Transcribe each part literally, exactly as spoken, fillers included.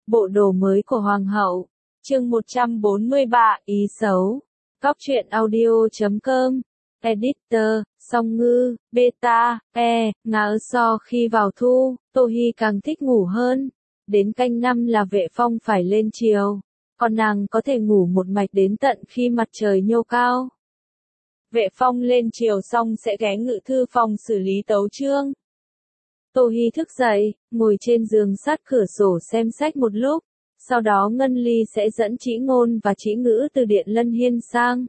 Bộ đồ mới của Hoàng hậu. Chương một trăm bốn mươi ba, ý xấu. Cóc truyện audio chấm com. Editor, Song Ngư, Beta, E, Ngà so khi vào thu, Tô Hi càng thích ngủ hơn. Đến canh năm là Vệ Phong phải lên chiều. Còn nàng có thể ngủ một mạch đến tận khi mặt trời nhô cao. Vệ Phong lên chiều xong sẽ ghé ngự thư phòng xử lý tấu chương. Tô Hi thức dậy, ngồi trên giường sát cửa sổ xem sách một lúc, sau đó Ngân Ly sẽ dẫn Trĩ Ngôn và Trĩ Ngữ từ Điện Lân Hiên sang.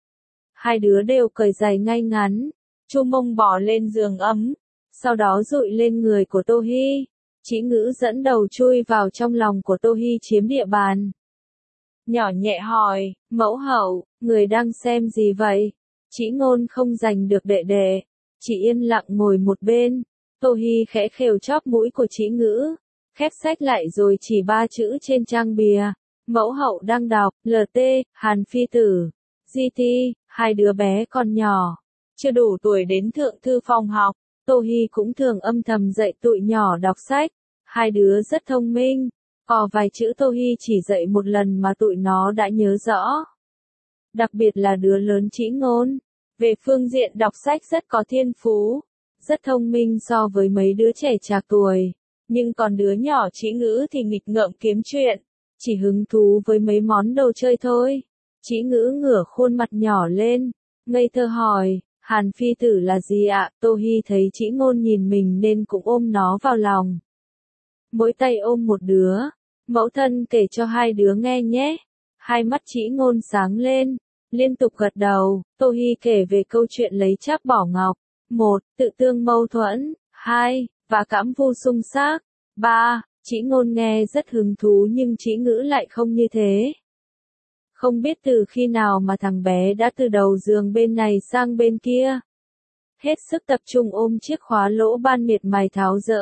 Hai đứa đều cởi giày ngay ngắn, chu mông bò lên giường ấm, sau đó dụi lên người của Tô Hi. Trĩ Ngữ dẫn đầu chui vào trong lòng của Tô Hi chiếm địa bàn. Nhỏ nhẹ hỏi, mẫu hậu, người đang xem gì vậy? Trĩ Ngôn không giành được đệ đệ, chỉ yên lặng ngồi một bên. Tô Hi khẽ khều chóp mũi của Trĩ Ngữ, khép sách lại rồi chỉ ba chữ trên trang bìa. Mẫu hậu đang đọc, lờ tê, Hàn Phi Tử, giê tê, hai đứa bé còn nhỏ, chưa đủ tuổi đến thượng thư phòng học. Tô Hi cũng thường âm thầm dạy tụi nhỏ đọc sách, hai đứa rất thông minh, có vài chữ Tô Hi chỉ dạy một lần mà tụi nó đã nhớ rõ. Đặc biệt là đứa lớn Trĩ Ngôn, về phương diện đọc sách rất có thiên phú, rất thông minh so với mấy đứa trẻ trạc tuổi, nhưng còn đứa nhỏ Trĩ Ngữ thì nghịch ngợm kiếm chuyện, chỉ hứng thú với mấy món đồ chơi thôi. Trĩ Ngữ ngửa khuôn mặt nhỏ lên, ngây thơ hỏi, Hàn Phi Tử là gì ạ? Tô Hi thấy Trĩ Ngôn nhìn mình nên cũng ôm nó vào lòng. Mỗi tay ôm một đứa, mẫu thân kể cho hai đứa nghe nhé. Hai mắt Trĩ Ngôn sáng lên, liên tục gật đầu. Tô Hi kể về câu chuyện lấy tráp bỏ ngọc. Một, tự tương mâu thuẫn. Hai, và cảm vu xung xác. Ba, Trĩ Ngôn nghe rất hứng thú nhưng Trĩ Ngữ lại không như thế. Không biết từ khi nào mà thằng bé đã từ đầu giường bên này sang bên kia. Hết sức tập trung ôm chiếc khóa lỗ ban miệt mài tháo dỡ.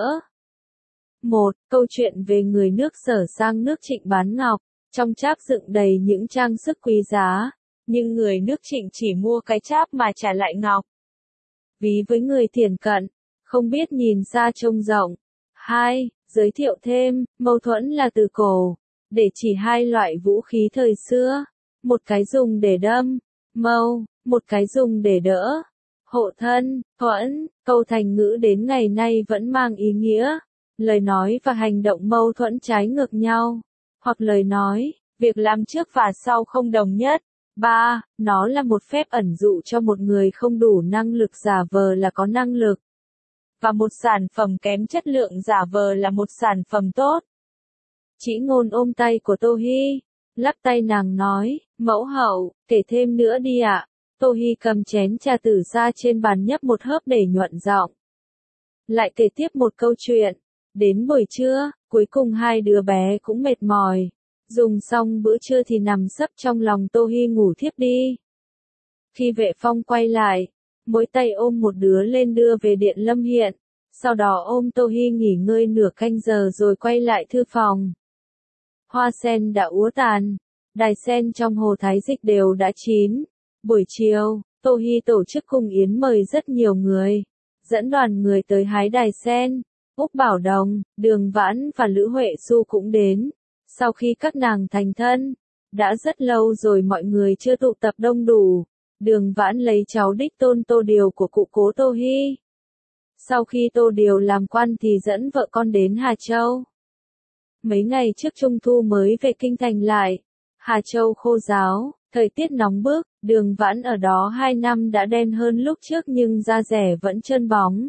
Một, câu chuyện về người nước Sở sang nước Trịnh bán ngọc, trong tráp dựng đầy những trang sức quý giá, nhưng người nước Trịnh chỉ mua cái tráp mà trả lại ngọc. Ví với người thiển cận, không biết nhìn xa trông rộng. Hai, giới thiệu thêm, mâu thuẫn là từ cổ, để chỉ hai loại vũ khí thời xưa, một cái dùng để đâm, mâu, một cái dùng để đỡ, hộ thân, thuẫn. Câu thành ngữ đến ngày nay vẫn mang ý nghĩa, lời nói và hành động mâu thuẫn trái ngược nhau, hoặc lời nói, việc làm trước và sau không đồng nhất. Ba, nó là một phép ẩn dụ cho một người không đủ năng lực giả vờ là có năng lực, và một sản phẩm kém chất lượng giả vờ là một sản phẩm tốt. Trĩ Ngôn ôm tay của Tô Hi, lắc tay nàng nói, mẫu hậu, kể thêm nữa đi ạ. Tô Hi cầm chén trà tử ra trên bàn nhấp một hớp để nhuận giọng. Lại kể tiếp một câu chuyện. Đến buổi trưa, cuối cùng hai đứa bé cũng mệt mỏi. Dùng xong bữa trưa thì nằm sấp trong lòng Tô Hi ngủ thiếp đi. Khi Vệ Phong quay lại, mỗi tay ôm một đứa lên đưa về Điện Lâm Hiện, sau đó ôm Tô Hi nghỉ ngơi nửa canh giờ rồi quay lại thư phòng. Hoa sen đã úa tàn, đài sen trong hồ Thái Dịch đều đã chín. Buổi chiều, Tô Hi tổ chức cung yến mời rất nhiều người, dẫn đoàn người tới hái đài sen. Úc Bảo Đồng, Đường Vãn và Lữ Huệ Xu cũng đến. Sau khi các nàng thành thân, đã rất lâu rồi mọi người chưa tụ tập đông đủ. Đường Vãn lấy cháu đích tôn Tô Điều của cụ cố Tô Hi. Sau khi Tô Điều làm quan thì dẫn vợ con đến Hà Châu. Mấy ngày trước Trung Thu mới về kinh thành lại. Hà Châu khô ráo, thời tiết nóng bức, Đường Vãn ở đó hai năm đã đen hơn lúc trước nhưng da rẻ vẫn trơn bóng.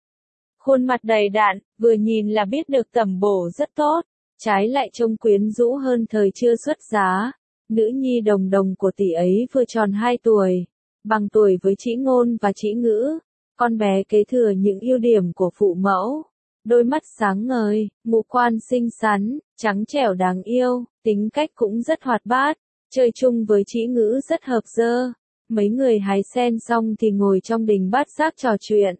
Khuôn mặt đầy đặn, vừa nhìn là biết được tẩm bổ rất tốt, trái lại trông quyến rũ hơn thời chưa xuất giá. Nữ nhi Đồng Đồng của tỷ ấy vừa tròn hai tuổi, bằng tuổi với Trĩ Ngôn và Trĩ Ngữ. Con bé kế thừa những ưu điểm của phụ mẫu, đôi mắt sáng ngời, ngũ quan xinh xắn, trắng trẻo đáng yêu, tính cách cũng rất hoạt bát, chơi chung với Trĩ Ngữ rất hợp dơ. Mấy người hái sen xong thì ngồi trong đình bát giác trò chuyện.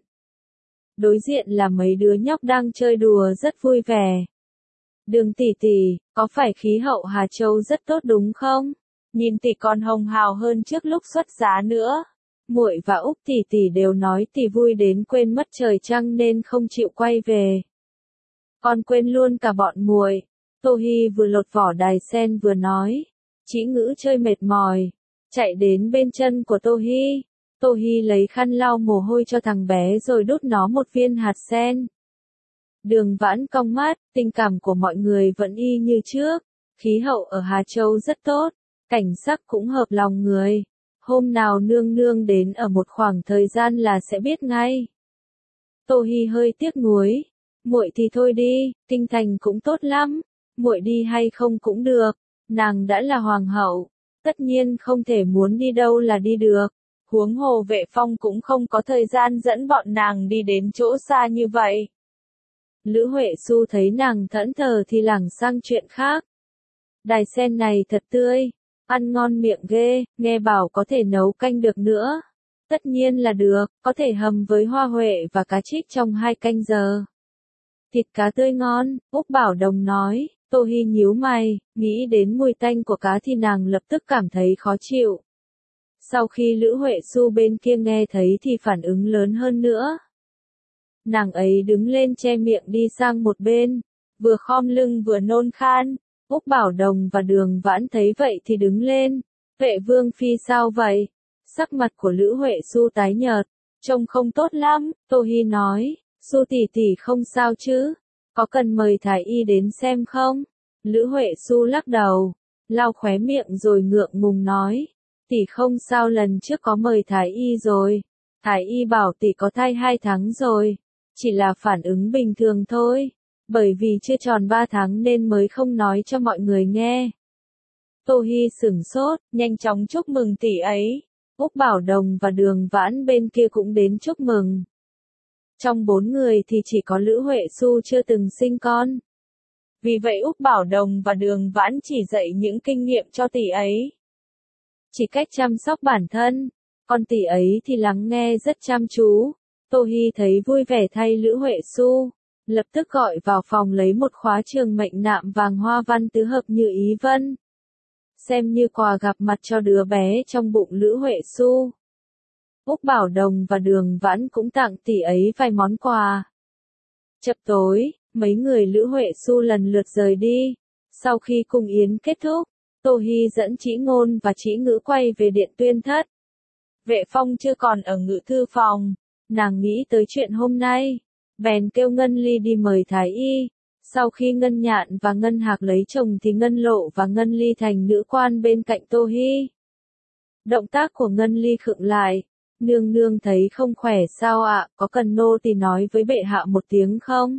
Đối diện là mấy đứa nhóc đang chơi đùa rất vui vẻ. Đường tỷ tỷ, có phải khí hậu Hà Châu rất tốt đúng không? Nhìn tỷ còn hồng hào hơn trước lúc xuất giá nữa. Muội và Úc tỷ tỷ đều nói tỷ vui đến quên mất trời trăng nên không chịu quay về. Con quên luôn cả bọn muội. Tô Hi vừa lột vỏ đài sen vừa nói. Chỉ Ngữ chơi mệt mỏi, chạy đến bên chân của Tô Hi. Tô Hi lấy khăn lau mồ hôi cho thằng bé rồi đút nó một viên hạt sen. Đường Vãn cong mắt, tình cảm của mọi người vẫn y như trước. Khí hậu ở Hà Châu rất tốt, cảnh sắc cũng hợp lòng người. Hôm nào nương nương đến ở một khoảng thời gian là sẽ biết ngay. Tô Hi hơi tiếc nuối. Muội thì thôi đi, kinh thành cũng tốt lắm. Muội đi hay không cũng được. Nàng đã là hoàng hậu, tất nhiên không thể muốn đi đâu là đi được. Huống hồ Vệ Phong cũng không có thời gian dẫn bọn nàng đi đến chỗ xa như vậy. Lữ Huệ Xu thấy nàng thẫn thờ thì lảng sang chuyện khác. Đài sen này thật tươi, ăn ngon miệng ghê, nghe bảo có thể nấu canh được nữa. Tất nhiên là được, có thể hầm với hoa huệ và cá trích trong hai canh giờ. Thịt cá tươi ngon, Úc Bảo Đồng nói. Tô Hi nhíu mày, nghĩ đến mùi tanh của cá thì nàng lập tức cảm thấy khó chịu. Sau khi Lữ Huệ Xu bên kia nghe thấy thì phản ứng lớn hơn nữa. Nàng ấy đứng lên che miệng đi sang một bên, vừa khom lưng vừa nôn khan. Úc Bảo Đồng và Đường Vãn thấy vậy thì đứng lên. Vệ Vương phi sao vậy? Sắc mặt của Lữ Huệ Xu tái nhợt, trông không tốt lắm. Tô Hi nói, Xu tỷ tỷ không sao chứ? Có cần mời thái y đến xem không? Lữ Huệ Xu lắc đầu, lau khóe miệng rồi ngượng ngùng nói, tỷ không sao, lần trước có mời thái y rồi. Thái y bảo tỷ có thai hai tháng rồi, chỉ là phản ứng bình thường thôi, bởi vì chưa tròn ba tháng nên mới không nói cho mọi người nghe. Tô Hi sửng sốt, nhanh chóng chúc mừng tỷ ấy. Úc Bảo Đồng và Đường Vãn bên kia cũng đến chúc mừng. Trong bốn người thì chỉ có Lữ Huệ Xu chưa từng sinh con. Vì vậy Úc Bảo Đồng và Đường Vãn chỉ dạy những kinh nghiệm cho tỷ ấy. Chỉ cách chăm sóc bản thân, còn tỷ ấy thì lắng nghe rất chăm chú. Tô Hi thấy vui vẻ thay Lữ Huệ Xu, lập tức gọi vào phòng lấy một khóa trường mệnh nạm vàng hoa văn tứ hợp như ý vân. Xem như quà gặp mặt cho đứa bé trong bụng Lữ Huệ Xu. Úc Bảo Đồng và Đường Vãn cũng tặng tỷ ấy vài món quà. Chập tối, mấy người Lữ Huệ Xu lần lượt rời đi. Sau khi cung yến kết thúc, Tô Hi dẫn Chỉ Ngôn và Chỉ Ngữ quay về điện Tuyên Thất. Vệ Phong chưa còn ở ngự thư phòng, nàng nghĩ tới chuyện hôm nay, bèn kêu Ngân Ly đi mời thái y. Sau khi Ngân Nhạn và Ngân Hạc lấy chồng thì Ngân Lộ và Ngân Ly thành nữ quan bên cạnh Tô Hi. Động tác của Ngân Ly khựng lại. Nương nương thấy không khỏe sao ạ, có cần nô tỳ nói với bệ hạ một tiếng không?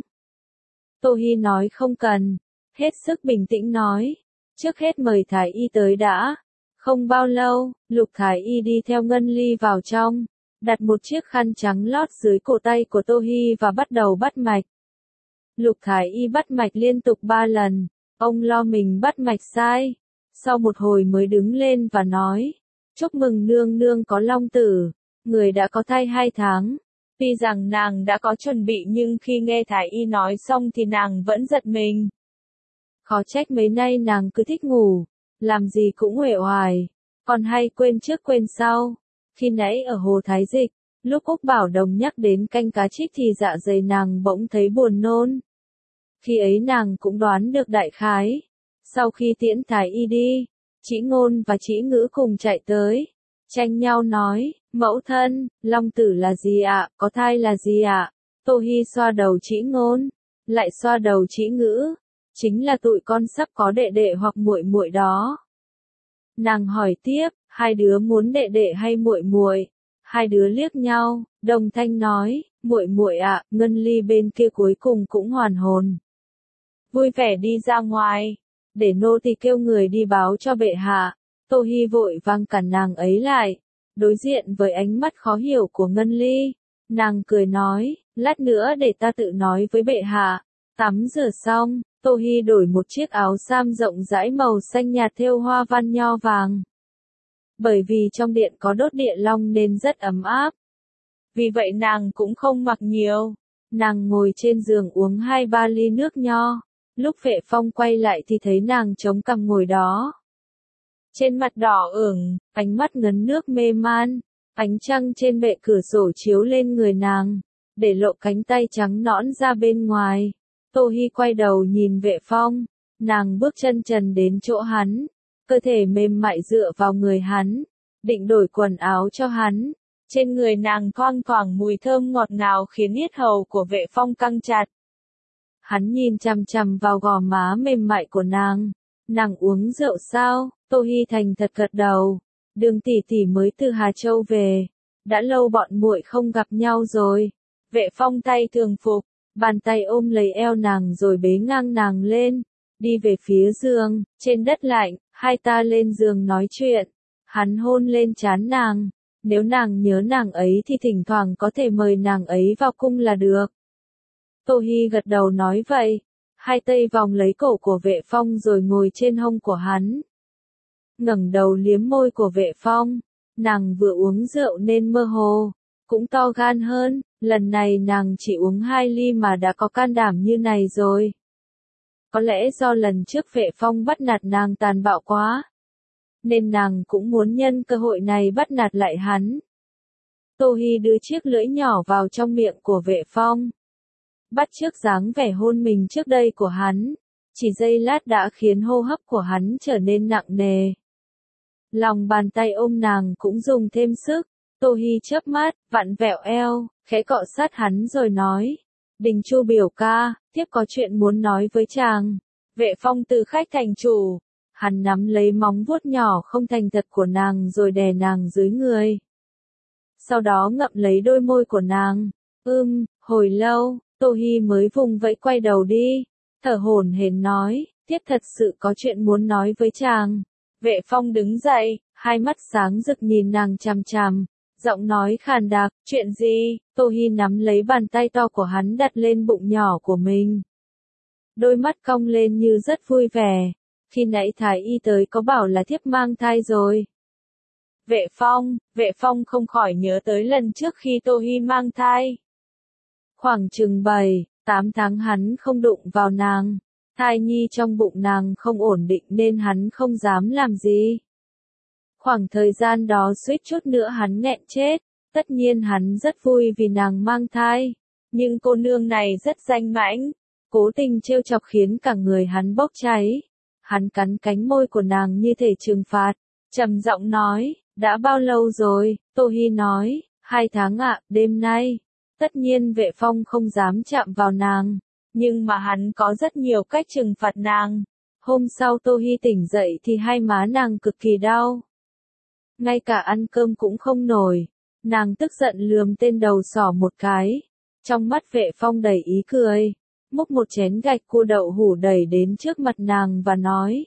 Tô Hi nói không cần, hết sức bình tĩnh nói, trước hết mời thái y tới đã. Không bao lâu, Lục thái y đi theo Ngân Ly vào trong, đặt một chiếc khăn trắng lót dưới cổ tay của Tô Hi và bắt đầu bắt mạch. Lục thái y bắt mạch liên tục ba lần, ông lo mình bắt mạch sai. Sau một hồi mới đứng lên và nói, chúc mừng nương nương có long tử. Người đã có thai hai tháng. Tuy rằng nàng đã có chuẩn bị nhưng khi nghe thái y nói xong thì nàng vẫn giật mình. Khó trách mấy nay nàng cứ thích ngủ, làm gì cũng uể oải, còn hay quên trước quên sau. Khi nãy ở hồ Thái Dịch, lúc Úc Bảo Đồng nhắc đến canh cá trích thì dạ dày nàng bỗng thấy buồn nôn. Khi ấy nàng cũng đoán được đại khái. Sau khi tiễn thái y đi, Chỉ Ngôn và Chỉ Ngữ cùng chạy tới, tranh nhau nói, mẫu thân, long tử là gì ạ, có thai là gì ạ? Tô Hi xoa đầu Chỉ Ngôn, lại xoa đầu Chỉ Ngữ, chính là tụi con sắp có đệ đệ hoặc muội muội đó. Nàng hỏi tiếp, hai đứa muốn đệ đệ hay muội muội? Hai đứa liếc nhau, đồng thanh nói, muội muội ạ. Ngân Ly bên kia cuối cùng cũng hoàn hồn, vui vẻ đi ra ngoài, để nô tỳ kêu người đi báo cho bệ hạ. Tô Hi vội vàng cản nàng ấy lại, đối diện với ánh mắt khó hiểu của Ngân Ly, nàng cười nói, lát nữa để ta tự nói với bệ hạ. Tắm rửa xong, Tô Hi đổi một chiếc áo sam rộng rãi màu xanh nhạt thêu hoa văn nho vàng. Bởi vì trong điện có đốt địa long nên rất ấm áp. Vì vậy nàng cũng không mặc nhiều. Nàng ngồi trên giường uống hai ba ly nước nho. Lúc Vệ Phong quay lại thì thấy nàng chống cằm ngồi đó. Trên mặt đỏ ửng, ánh mắt ngấn nước mê man, ánh trăng trên bệ cửa sổ chiếu lên người nàng, để lộ cánh tay trắng nõn ra bên ngoài. Tô Hi quay đầu nhìn Vệ Phong, Nàng bước chân trần đến chỗ hắn, cơ thể mềm mại dựa vào người hắn, định đổi quần áo cho hắn. Trên người nàng thoang thoảng mùi thơm ngọt ngào khiến yết hầu của Vệ Phong căng chặt. Hắn nhìn chằm chằm vào gò má mềm mại của nàng. Nàng uống rượu sao? Tô Hi thành thật gật đầu. Đường tỷ tỷ mới từ Hà Châu về, đã lâu bọn muội không gặp nhau rồi. Vệ Phong tay thường phục, bàn tay ôm lấy eo nàng rồi bế ngang nàng lên, đi về phía giường. Trên đất lạnh, hai ta lên giường nói chuyện. Hắn hôn lên trán nàng. Nếu nàng nhớ nàng ấy thì thỉnh thoảng có thể mời nàng ấy vào cung là được. Tô Hi gật đầu nói vậy. Hai tay vòng lấy cổ của Vệ Phong rồi ngồi trên hông của hắn. Ngẩng đầu liếm môi của Vệ Phong. Nàng vừa uống rượu nên mơ hồ, cũng to gan hơn. Lần này nàng chỉ uống hai ly mà đã có can đảm như này rồi. Có lẽ do lần trước Vệ Phong bắt nạt nàng tàn bạo quá, nên nàng cũng muốn nhân cơ hội này bắt nạt lại hắn. Tô Hi đưa chiếc lưỡi nhỏ vào trong miệng của Vệ Phong, bắt chước dáng vẻ hôn mình trước đây của hắn, chỉ giây lát đã khiến hô hấp của hắn trở nên nặng nề. Lòng bàn tay ôm nàng cũng dùng thêm sức. Tô Hi chớp mắt, vặn vẹo eo, khẽ cọ sát hắn rồi nói: Đình Chu biểu ca, tiếp có chuyện muốn nói với chàng. Vệ Phong từ khách thành chủ. Hắn nắm lấy móng vuốt nhỏ không thành thật của nàng rồi đè nàng dưới người. Sau đó ngậm lấy đôi môi của nàng. Ưm, hồi lâu, Tô Hi mới vùng vẫy quay đầu đi. Thở hổn hển nói, tiếp thật sự có chuyện muốn nói với chàng. Vệ Phong đứng dậy, hai mắt sáng rực nhìn nàng chằm chằm. Giọng nói khàn đặc, chuyện gì? Tô Hi nắm lấy bàn tay to của hắn đặt lên bụng nhỏ của mình. Đôi mắt cong lên như rất vui vẻ. Khi nãy Thái y tới có bảo là thiếp mang thai rồi. Vệ Phong, Vệ Phong không khỏi nhớ tới lần trước khi Tô Hi mang thai. Khoảng chừng bảy, tám tháng hắn không đụng vào nàng. Thai nhi trong bụng nàng không ổn định nên hắn không dám làm gì. Khoảng thời gian đó suýt chút nữa hắn nghẹn chết. Tất nhiên hắn rất vui vì nàng mang thai. Nhưng cô nương này rất danh mãnh, cố tình trêu chọc khiến cả người hắn bốc cháy. Hắn cắn cánh môi của nàng như thể trừng phạt, trầm giọng nói, đã bao lâu rồi? Tô Hi nói, hai tháng ạ, đêm nay. Tất nhiên Vệ Phong không dám chạm vào nàng, nhưng mà hắn có rất nhiều cách trừng phạt nàng. Hôm sau Tô Hi tỉnh dậy thì hai má nàng cực kỳ đau. Ngay cả ăn cơm cũng không nổi. Nàng tức giận lườm tên đầu sỏ một cái. Trong mắt Vệ Phong đầy ý cười. Múc một chén gạch cua đậu hủ đẩy đến trước mặt nàng và nói.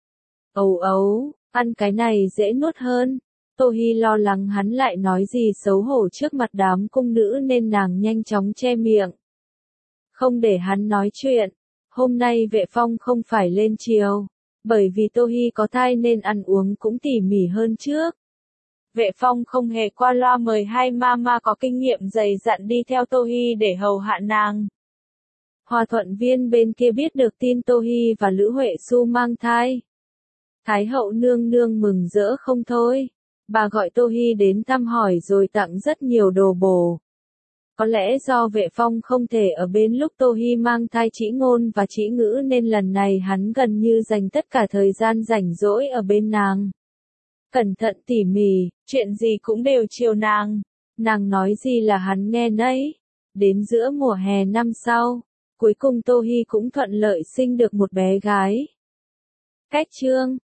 Ấu ấu, ăn cái này dễ nuốt hơn. Tô Hi lo lắng hắn lại nói gì xấu hổ trước mặt đám cung nữ nên nàng nhanh chóng che miệng. Không để hắn nói chuyện. Hôm nay Vệ Phong không phải lên chiều. Bởi vì Tô Hi có thai nên ăn uống cũng tỉ mỉ hơn trước. Vệ Phong không hề qua loa mời hai mama có kinh nghiệm dày dặn đi theo Tô Hi để hầu hạ nàng. Hòa Thuận Viên bên kia biết được tin Tô Hi và Lữ Huệ Xu mang thai. Thái hậu nương nương mừng rỡ không thôi. Bà gọi Tô Hi đến thăm hỏi rồi tặng rất nhiều đồ bổ. Có lẽ do Vệ Phong không thể ở bên lúc Tô Hi mang thai Trĩ Ngôn và Trĩ Ngữ nên lần này hắn gần như dành tất cả thời gian rảnh rỗi ở bên nàng. Cẩn thận tỉ mỉ, chuyện gì cũng đều chiều nàng. Nàng nói gì là hắn nghe nấy. Đến giữa mùa hè năm sau, cuối cùng Tô Hi cũng thuận lợi sinh được một bé gái. Cách chương